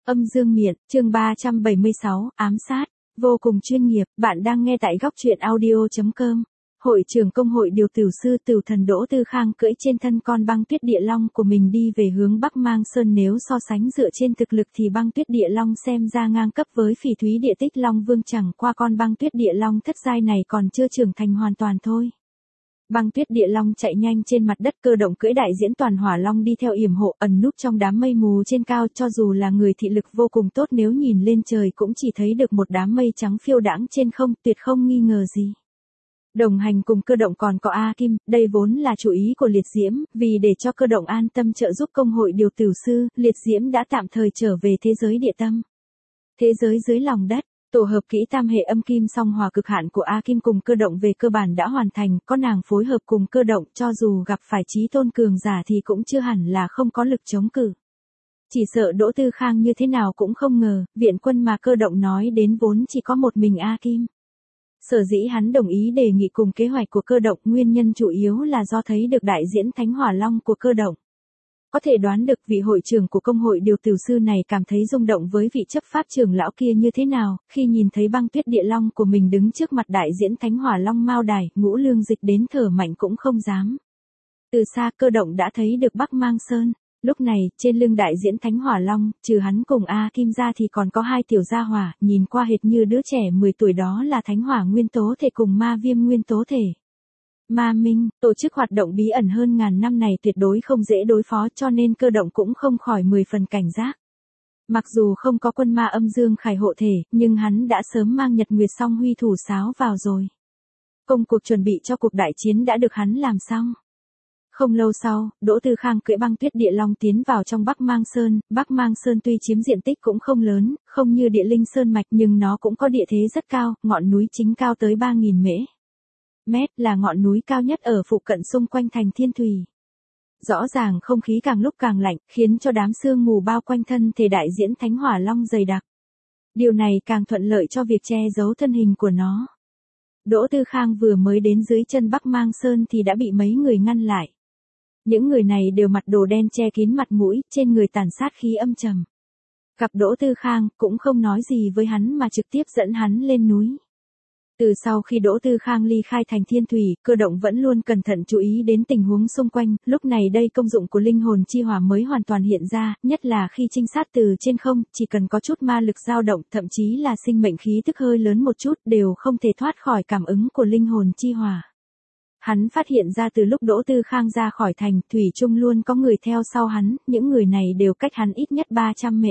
Âm dương miện, chương 376, ám sát, vô cùng chuyên nghiệp, bạn đang nghe tại góc truyện audio.com. Hội trưởng công hội điều tử sư Tửu Thần Đỗ Tư Khang cưỡi trên thân con băng tuyết địa long của mình đi về hướng Bắc Mang Sơn, nếu so sánh dựa trên thực lực thì băng tuyết địa long xem ra ngang cấp với Phỉ Thúy Địa Tích Long Vương, chẳng qua con băng tuyết địa long thất giai này còn chưa trưởng thành hoàn toàn thôi. Băng tuyết địa long chạy nhanh trên mặt đất, Cơ Động cưỡi đại diễn toàn hỏa long đi theo yểm hộ, ẩn núp trong đám mây mù trên cao, cho dù là người thị lực vô cùng tốt nếu nhìn lên trời cũng chỉ thấy được một đám mây trắng phiêu đãng trên không, tuyệt không nghi ngờ gì. Đồng hành cùng Cơ Động còn có A Kim, đây vốn là chủ ý của Liệt Diễm, vì để cho Cơ Động an tâm trợ giúp công hội điều tử sư, Liệt Diễm đã tạm thời trở về thế giới địa tâm. Thế giới dưới lòng đất. Tổ hợp kỹ tam hệ âm kim song hòa cực hạn của A Kim cùng Cơ Động về cơ bản đã hoàn thành, có nàng phối hợp cùng Cơ Động, cho dù gặp phải chí tôn cường giả thì cũng chưa hẳn là không có lực chống cự. Chỉ sợ Đỗ Tư Khang như thế nào cũng không ngờ, viện quân mà Cơ Động nói đến vốn chỉ có một mình A Kim. Sở dĩ hắn đồng ý đề nghị cùng kế hoạch của Cơ Động, nguyên nhân chủ yếu là do thấy được đại diễn Thánh Hỏa Long của Cơ Động. Có thể đoán được vị hội trưởng của công hội điều tử sư này cảm thấy rung động với vị chấp pháp trưởng lão kia như thế nào, khi nhìn thấy băng tuyết địa long của mình đứng trước mặt đại diễn Thánh Hỏa Long Mao Đài, Ngũ Lương Dịch đến thở mạnh cũng không dám. Từ xa Cơ Động đã thấy được Bắc Mang Sơn, lúc này, trên lưng đại diễn Thánh Hỏa Long, trừ hắn cùng A Kim ra thì còn có hai tiểu gia hỏa, nhìn qua hệt như đứa trẻ 10 tuổi, đó là Thánh Hỏa Nguyên Tố Thể cùng Ma Viêm Nguyên Tố Thể. Ma Minh, tổ chức hoạt động bí ẩn hơn ngàn năm này tuyệt đối không dễ đối phó, cho nên Cơ Động cũng không khỏi 10 phần cảnh giác. Mặc dù không có quân ma âm dương khải hộ thể, nhưng hắn đã sớm mang Nhật Nguyệt Song Huy thủ sáo vào rồi. Công cuộc chuẩn bị cho cuộc đại chiến đã được hắn làm xong. Không lâu sau, Đỗ Tư Khang cưỡi băng tuyết địa long tiến vào trong Bắc Mang Sơn. Bắc Mang Sơn tuy chiếm diện tích cũng không lớn, không như Địa Linh Sơn Mạch, nhưng nó cũng có địa thế rất cao, ngọn núi chính cao tới 3.000 mét, là ngọn núi cao nhất ở phụ cận xung quanh thành Thiên Thủy. Rõ ràng không khí càng lúc càng lạnh, khiến cho đám sương mù bao quanh thân thể đại diễn Thánh Hỏa Long dày đặc. Điều này càng thuận lợi cho việc che giấu thân hình của nó. Đỗ Tư Khang vừa mới đến dưới chân Bắc Mang Sơn thì đã bị mấy người ngăn lại. Những người này đều mặc đồ đen che kín mặt mũi, trên người tản sát khí âm trầm. Gặp Đỗ Tư Khang, cũng không nói gì với hắn mà trực tiếp dẫn hắn lên núi. Từ sau khi Đỗ Tư Khang ly khai thành Thiên Thủy, Cơ Động vẫn luôn cẩn thận chú ý đến tình huống xung quanh, lúc này đây công dụng của linh hồn chi hỏa mới hoàn toàn hiện ra, nhất là khi trinh sát từ trên không, chỉ cần có chút ma lực dao động, thậm chí là sinh mệnh khí tức hơi lớn một chút đều không thể thoát khỏi cảm ứng của linh hồn chi hỏa. Hắn phát hiện ra từ lúc Đỗ Tư Khang ra khỏi thành, thủy chung luôn có người theo sau hắn, những người này đều cách hắn ít nhất 300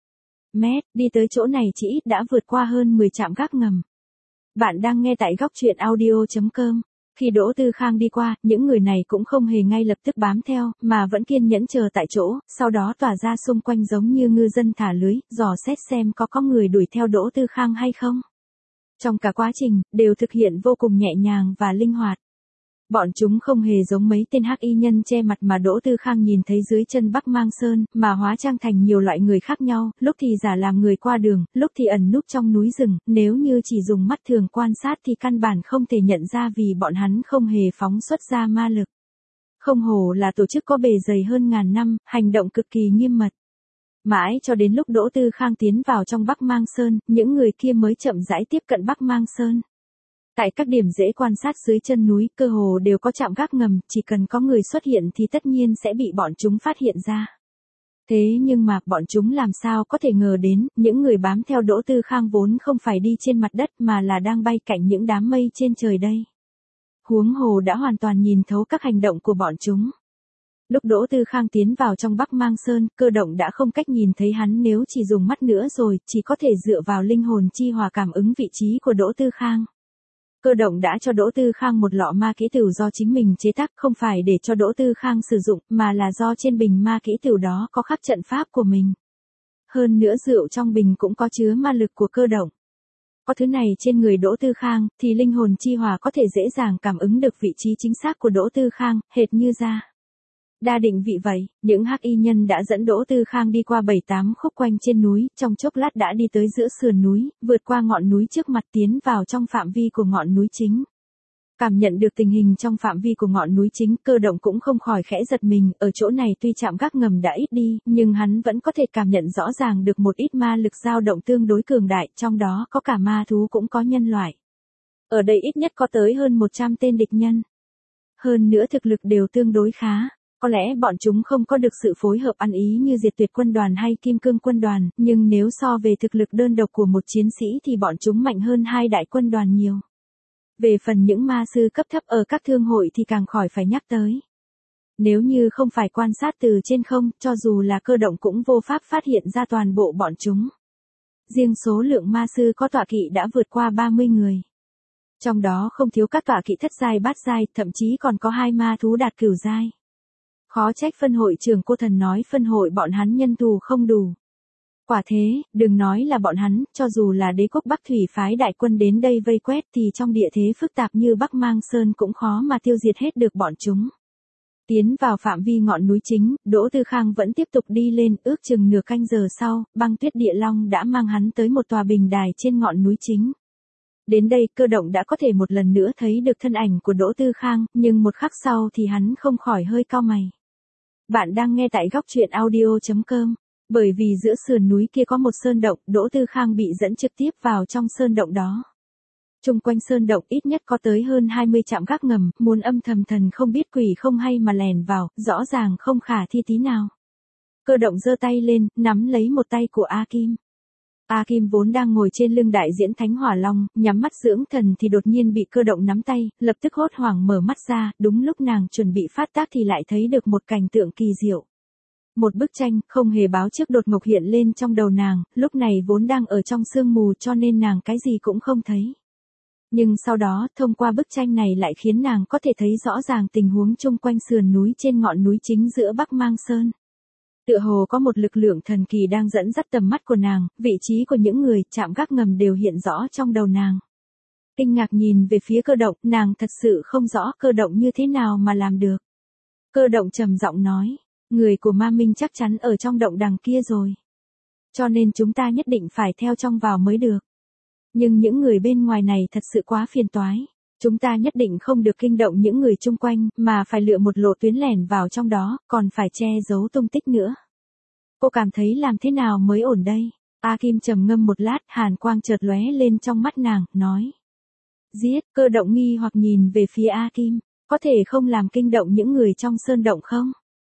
mét, đi tới chỗ này chỉ ít đã vượt qua hơn 10 trạm gác ngầm. Bạn đang nghe tại góc truyện audio.com. Khi Đỗ Tư Khang đi qua, những người này cũng không hề ngay lập tức bám theo, mà vẫn kiên nhẫn chờ tại chỗ, sau đó tỏa ra xung quanh giống như ngư dân thả lưới, dò xét xem có người đuổi theo Đỗ Tư Khang hay không. Trong cả quá trình, đều thực hiện vô cùng nhẹ nhàng và linh hoạt. Bọn chúng không hề giống mấy tên hắc y nhân che mặt mà Đỗ Tư Khang nhìn thấy dưới chân Bắc Mang Sơn, mà hóa trang thành nhiều loại người khác nhau, lúc thì giả làm người qua đường, lúc thì ẩn núp trong núi rừng, nếu như chỉ dùng mắt thường quan sát thì căn bản không thể nhận ra vì bọn hắn không hề phóng xuất ra ma lực. Không hổ là tổ chức có bề dày hơn ngàn năm, hành động cực kỳ nghiêm mật. Mãi cho đến lúc Đỗ Tư Khang tiến vào trong Bắc Mang Sơn, những người kia mới chậm rãi tiếp cận Bắc Mang Sơn. Tại các điểm dễ quan sát dưới chân núi, cơ hồ đều có trạm gác ngầm, chỉ cần có người xuất hiện thì tất nhiên sẽ bị bọn chúng phát hiện ra. Thế nhưng mà, bọn chúng làm sao có thể ngờ đến, những người bám theo Đỗ Tư Khang vốn không phải đi trên mặt đất mà là đang bay cạnh những đám mây trên trời đây. Huống hồ đã hoàn toàn nhìn thấu các hành động của bọn chúng. Lúc Đỗ Tư Khang tiến vào trong Bắc Mang Sơn, Cơ Động đã không cách nhìn thấy hắn, nếu chỉ dùng mắt nữa rồi, chỉ có thể dựa vào linh hồn chi hỏa cảm ứng vị trí của Đỗ Tư Khang. Cơ Động đã cho Đỗ Tư Khang một lọ ma kỹ tửu do chính mình chế tác, không phải để cho Đỗ Tư Khang sử dụng, mà là do trên bình ma kỹ tửu đó có khắc trận pháp của mình. Hơn nữa rượu trong bình cũng có chứa ma lực của Cơ Động. Có thứ này trên người Đỗ Tư Khang, thì linh hồn chi hỏa có thể dễ dàng cảm ứng được vị trí chính xác của Đỗ Tư Khang, hệt như ra đa định vị vậy. Những hắc y nhân đã dẫn Đỗ Tư Khang đi qua 7-8 khúc quanh trên núi, trong chốc lát đã đi tới giữa sườn núi, vượt qua ngọn núi trước mặt tiến vào trong phạm vi của ngọn núi chính. Cảm nhận được tình hình trong phạm vi của ngọn núi chính, Cơ Động cũng không khỏi khẽ giật mình, ở chỗ này tuy trạm gác ngầm đã ít đi, nhưng hắn vẫn có thể cảm nhận rõ ràng được một ít ma lực dao động tương đối cường đại, trong đó có cả ma thú cũng có nhân loại. Ở đây ít nhất có tới hơn 100 tên địch nhân. Hơn nữa thực lực đều tương đối khá. Có lẽ bọn chúng không có được sự phối hợp ăn ý như Diệt Tuyệt quân đoàn hay Kim Cương quân đoàn, nhưng nếu so về thực lực đơn độc của một chiến sĩ thì bọn chúng mạnh hơn hai đại quân đoàn nhiều. Về phần những ma sư cấp thấp ở các thương hội thì càng khỏi phải nhắc tới. Nếu như không phải quan sát từ trên không, cho dù là Cơ Động cũng vô pháp phát hiện ra toàn bộ bọn chúng. Riêng số lượng ma sư có tọa kỵ đã vượt qua 30 người. Trong đó không thiếu các tọa kỵ thất giai bát giai, thậm chí còn có 2 ma thú đạt cửu giai. Khó trách phân hội trưởng Cô Thần nói phân hội bọn hắn nhân thủ không đủ. Quả thế, đừng nói là bọn hắn, cho dù là đế quốc Bắc Thủy phái đại quân đến đây vây quét thì trong địa thế phức tạp như Bắc Mang Sơn cũng khó mà tiêu diệt hết được bọn chúng. Tiến vào phạm vi ngọn núi chính, Đỗ Tư Khang vẫn tiếp tục đi lên, ước chừng nửa canh giờ sau, Băng Tuyết Địa Long đã mang hắn tới một tòa bình đài trên ngọn núi chính. Đến đây, Cơ Động đã có thể một lần nữa thấy được thân ảnh của Đỗ Tư Khang, nhưng một khắc sau thì hắn không khỏi hơi cau mày. Bạn đang nghe tại góc truyện audio.com. Bởi vì giữa sườn núi kia có một sơn động, Đỗ Tư Khang bị dẫn trực tiếp vào trong sơn động đó. Chung quanh sơn động ít nhất có tới hơn 20 trạm gác ngầm, muốn âm thầm thần không biết quỷ không hay mà lèn vào, rõ ràng không khả thi tí nào. Cơ Động giơ tay lên, nắm lấy một tay của A Kim. A Kim vốn đang ngồi trên lưng đại diễn Thánh Hỏa Long, nhắm mắt dưỡng thần thì đột nhiên bị Cơ Động nắm tay, lập tức hốt hoảng mở mắt ra, đúng lúc nàng chuẩn bị phát tác thì lại thấy được một cảnh tượng kỳ diệu. Một bức tranh, không hề báo trước đột ngột hiện lên trong đầu nàng, lúc này vốn đang ở trong sương mù cho nên nàng cái gì cũng không thấy. Nhưng sau đó, thông qua bức tranh này lại khiến nàng có thể thấy rõ ràng tình huống chung quanh sườn núi trên ngọn núi chính giữa Bắc Mang Sơn. Tựa hồ có một lực lượng thần kỳ đang dẫn dắt tầm mắt của nàng, vị trí của những người, trạm gác ngầm đều hiện rõ trong đầu nàng. Kinh ngạc nhìn về phía Cơ Động, nàng thật sự không rõ Cơ Động như thế nào mà làm được. Cơ Động trầm giọng nói. Người của Ma Minh chắc chắn ở trong động đằng kia rồi. Cho nên chúng ta nhất định phải theo trong vào mới được. Nhưng những người bên ngoài này thật sự quá phiền toái. Chúng ta nhất định không được kinh động những người chung quanh, mà phải lựa một lộ tuyến lẻn vào trong đó, còn phải che giấu tung tích nữa. Cô cảm thấy làm thế nào mới ổn đây? A Kim trầm ngâm một lát, hàn quang chợt lóe lên trong mắt nàng, nói. Giết. Cơ Động nghi hoặc nhìn về phía A Kim. Có thể không làm kinh động những người trong sơn động không?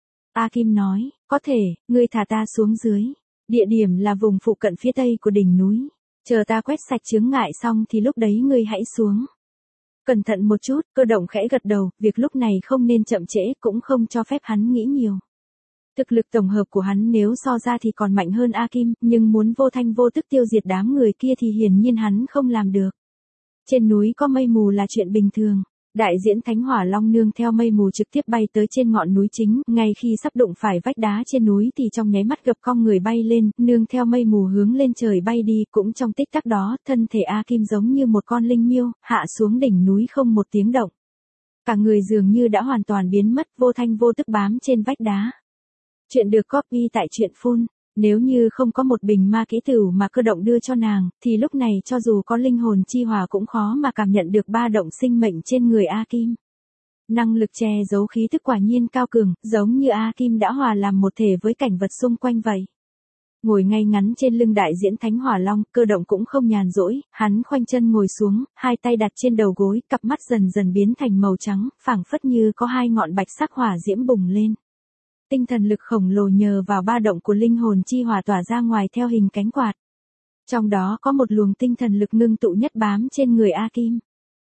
A Kim nói, có thể, ngươi thả ta xuống dưới. Địa điểm là vùng phụ cận phía tây của đỉnh núi. Chờ ta quét sạch chướng ngại xong thì lúc đấy ngươi hãy xuống. Cẩn thận một chút, Cơ Động khẽ gật đầu, việc lúc này không nên chậm trễ cũng không cho phép hắn nghĩ nhiều. Thực lực tổng hợp của hắn nếu so ra thì còn mạnh hơn A Kim, nhưng muốn vô thanh vô tức tiêu diệt đám người kia thì hiển nhiên hắn không làm được. Trên núi có mây mù là chuyện bình thường. Đại diễn Thánh Hỏa Long nương theo mây mù trực tiếp bay tới trên ngọn núi chính, ngay khi sắp đụng phải vách đá trên núi thì trong nháy mắt gập cong người bay lên, nương theo mây mù hướng lên trời bay đi, cũng trong tích tắc đó, thân thể A Kim giống như một con linh miêu, hạ xuống đỉnh núi không một tiếng động. Cả người dường như đã hoàn toàn biến mất, vô thanh vô tức bám trên vách đá. Chuyện được copy tại truyện Full. Nếu như không có một bình ma kỹ tửu mà Cơ Động đưa cho nàng, thì lúc này cho dù có linh hồn chi hỏa cũng khó mà cảm nhận được ba động sinh mệnh trên người A Kim. Năng lực che giấu khí tức quả nhiên cao cường, giống như A Kim đã hòa làm một thể với cảnh vật xung quanh vậy. Ngồi ngay ngắn trên lưng đại diễn Thánh Hỏa Long, Cơ Động cũng không nhàn rỗi, hắn khoanh chân ngồi xuống, hai tay đặt trên đầu gối, cặp mắt dần dần biến thành màu trắng, phảng phất như có hai ngọn bạch sắc hỏa diễm bùng lên. Tinh thần lực khổng lồ nhờ vào ba động của linh hồn chi hỏa tỏa ra ngoài theo hình cánh quạt. Trong đó có một luồng tinh thần lực ngưng tụ nhất bám trên người A Kim.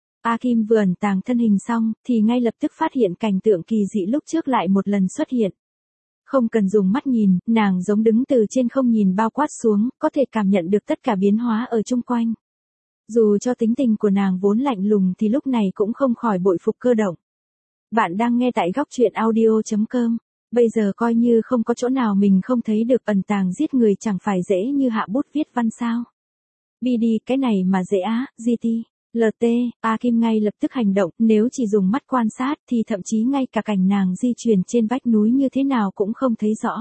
A Kim vừa ẩn tàng thân hình xong, thì ngay lập tức phát hiện cảnh tượng kỳ dị lúc trước lại một lần xuất hiện. Không cần dùng mắt nhìn, nàng giống đứng từ trên không nhìn bao quát xuống, có thể cảm nhận được tất cả biến hóa ở chung quanh. Dù cho tính tình của nàng vốn lạnh lùng thì lúc này cũng không khỏi bội phục Cơ Động. Bạn đang nghe tại góc truyện audio.com. Bây giờ coi như không có chỗ nào mình không thấy được, ẩn tàng giết người chẳng phải dễ như hạ bút viết văn sao. BD cái này mà dễ á, GT, LT, A Kim ngay lập tức hành động, nếu chỉ dùng mắt quan sát thì thậm chí ngay cả cảnh nàng di chuyển trên vách núi như thế nào cũng không thấy rõ.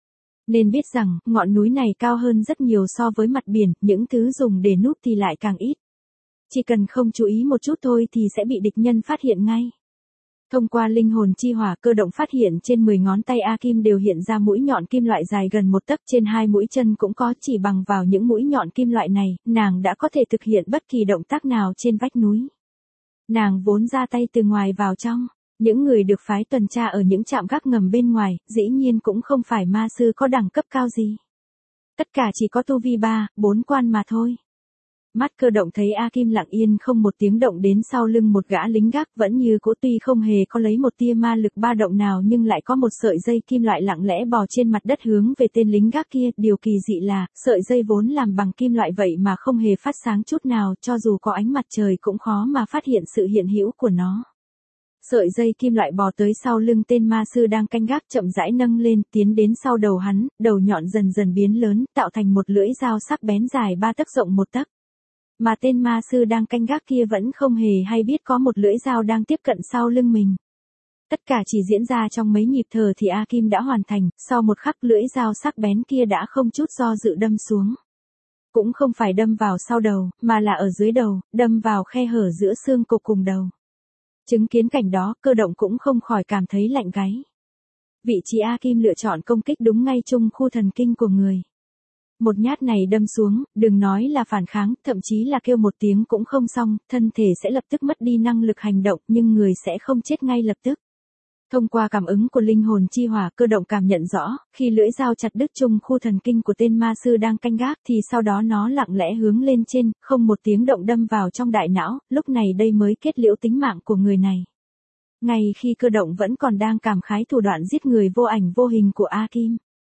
Nên biết rằng, ngọn núi này cao hơn rất nhiều so với mặt biển, những thứ dùng để núp thì lại càng ít. Chỉ cần không chú ý một chút thôi thì sẽ bị địch nhân phát hiện ngay. Thông qua linh hồn chi hỏa, Cơ Động phát hiện trên 10 ngón tay A Kim đều hiện ra mũi nhọn kim loại dài gần 1 tấc, trên 2 mũi chân cũng có, chỉ bằng vào những mũi nhọn kim loại này, nàng đã có thể thực hiện bất kỳ động tác nào trên vách núi. Nàng vốn ra tay từ ngoài vào trong, những người được phái tuần tra ở những trạm gác ngầm bên ngoài, dĩ nhiên cũng không phải ma sư có đẳng cấp cao gì. Tất cả chỉ có tu vi 3, 4 quan mà thôi. Mắt Cơ Động thấy A Kim lặng yên không một tiếng động đến sau lưng một gã lính gác, vẫn như cũ, tuy không hề có lấy một tia ma lực ba động nào nhưng lại có một sợi dây kim loại lặng lẽ bò trên mặt đất hướng về tên lính gác kia. Điều kỳ dị là, sợi dây vốn làm bằng kim loại vậy mà không hề phát sáng chút nào, cho dù có ánh mặt trời cũng khó mà phát hiện sự hiện hữu của nó. Sợi dây kim loại bò tới sau lưng tên ma sư đang canh gác, chậm rãi nâng lên, tiến đến sau đầu hắn, đầu nhọn dần dần biến lớn, tạo thành một lưỡi dao sắc bén dài 3 tấc rộng 1 tấc. Mà tên ma sư đang canh gác kia vẫn không hề hay biết có một lưỡi dao đang tiếp cận sau lưng mình. Tất cả chỉ diễn ra trong mấy nhịp thở thì A Kim đã hoàn thành, sau một khắc lưỡi dao sắc bén kia đã không chút do dự đâm xuống. Cũng không phải đâm vào sau đầu, mà là ở dưới đầu, đâm vào khe hở giữa xương cổ cùng đầu. Chứng kiến cảnh đó, Cơ Động cũng không khỏi cảm thấy lạnh gáy. Vị trí A Kim lựa chọn công kích đúng ngay trung khu thần kinh của người. Một nhát này đâm xuống, đừng nói là phản kháng, thậm chí là kêu một tiếng cũng không xong, thân thể sẽ lập tức mất đi năng lực hành động, nhưng người sẽ không chết ngay lập tức. Thông qua cảm ứng của linh hồn chi hỏa, Cơ Động cảm nhận rõ, khi lưỡi dao chặt đứt trung khu thần kinh của tên ma sư đang canh gác thì sau đó nó lặng lẽ hướng lên trên, không một tiếng động đâm vào trong đại não, lúc này đây mới kết liễu tính mạng của người này. Ngay khi Cơ Động vẫn còn đang cảm khái thủ đoạn giết người vô ảnh vô hình của A Kim.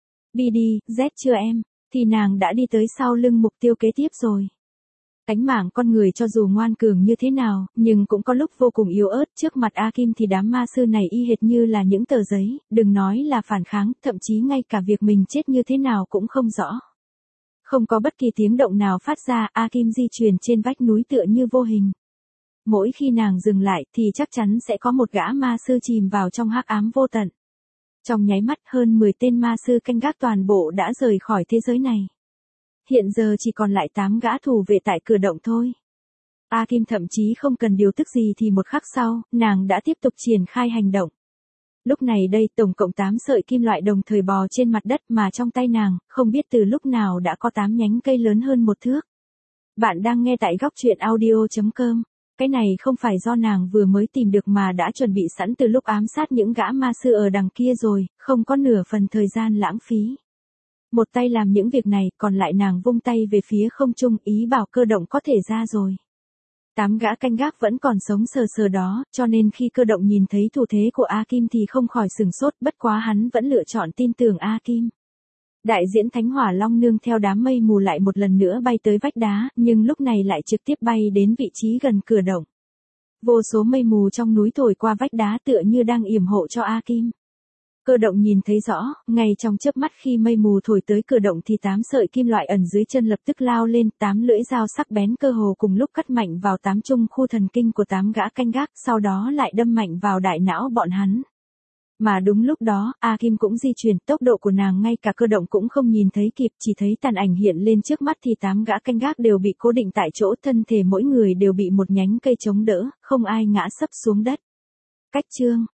Z chưa em, thì nàng đã đi tới sau lưng mục tiêu kế tiếp rồi. Tánh mạng con người cho dù ngoan cường như thế nào, nhưng cũng có lúc vô cùng yếu ớt, trước mặt A Kim thì đám ma sư này y hệt như là những tờ giấy, đừng nói là phản kháng, thậm chí ngay cả việc mình chết như thế nào cũng không rõ. Không có bất kỳ tiếng động nào phát ra, A Kim di chuyển trên vách núi tựa như vô hình. Mỗi khi nàng dừng lại thì chắc chắn sẽ có một gã ma sư chìm vào trong hắc ám vô tận. Trong nháy mắt hơn 10 tên ma sư canh gác toàn bộ đã rời khỏi thế giới này. Hiện giờ chỉ còn lại 8 gã thủ vệ tại cửa động thôi. A Kim thậm chí không cần điều tức gì thì một khắc sau, nàng đã tiếp tục triển khai hành động. Lúc này đây tổng cộng 8 sợi kim loại đồng thời bò trên mặt đất mà trong tay nàng, không biết từ lúc nào đã có 8 nhánh cây lớn hơn 1 thước. Bạn đang nghe tại góc truyện audio.com. Cái này không phải do nàng vừa mới tìm được mà đã chuẩn bị sẵn từ lúc ám sát những gã ma sư ở đằng kia rồi, không có nửa phần thời gian lãng phí. Một tay làm những việc này, còn lại nàng vung tay về phía không trung, ý bảo Cơ Động có thể ra rồi. 8 gã canh gác vẫn còn sống sờ sờ đó, cho nên khi Cơ Động nhìn thấy thủ thế của A Kim thì không khỏi sửng sốt, bất quá hắn vẫn lựa chọn tin tưởng A Kim. Đại diễn Thánh Hỏa Long nương theo đám mây mù lại một lần nữa bay tới vách đá, nhưng lúc này lại trực tiếp bay đến vị trí gần cửa động. Vô số mây mù trong núi thổi qua vách đá tựa như đang yểm hộ cho A Kim. Cơ Động nhìn thấy rõ, ngay trong chớp mắt khi mây mù thổi tới cửa động thì 8 sợi kim loại ẩn dưới chân lập tức lao lên, 8 lưỡi dao sắc bén cơ hồ cùng lúc cắt mạnh vào 8 trung khu thần kinh của 8 gã canh gác, sau đó lại đâm mạnh vào đại não bọn hắn. Mà đúng lúc đó, A Kim cũng di chuyển, tốc độ của nàng ngay cả Cơ Động cũng không nhìn thấy kịp, chỉ thấy tàn ảnh hiện lên trước mắt thì 8 gã canh gác đều bị cố định tại chỗ, thân thể mỗi người đều bị một nhánh cây chống đỡ, không ai ngã sấp xuống đất. Cách chương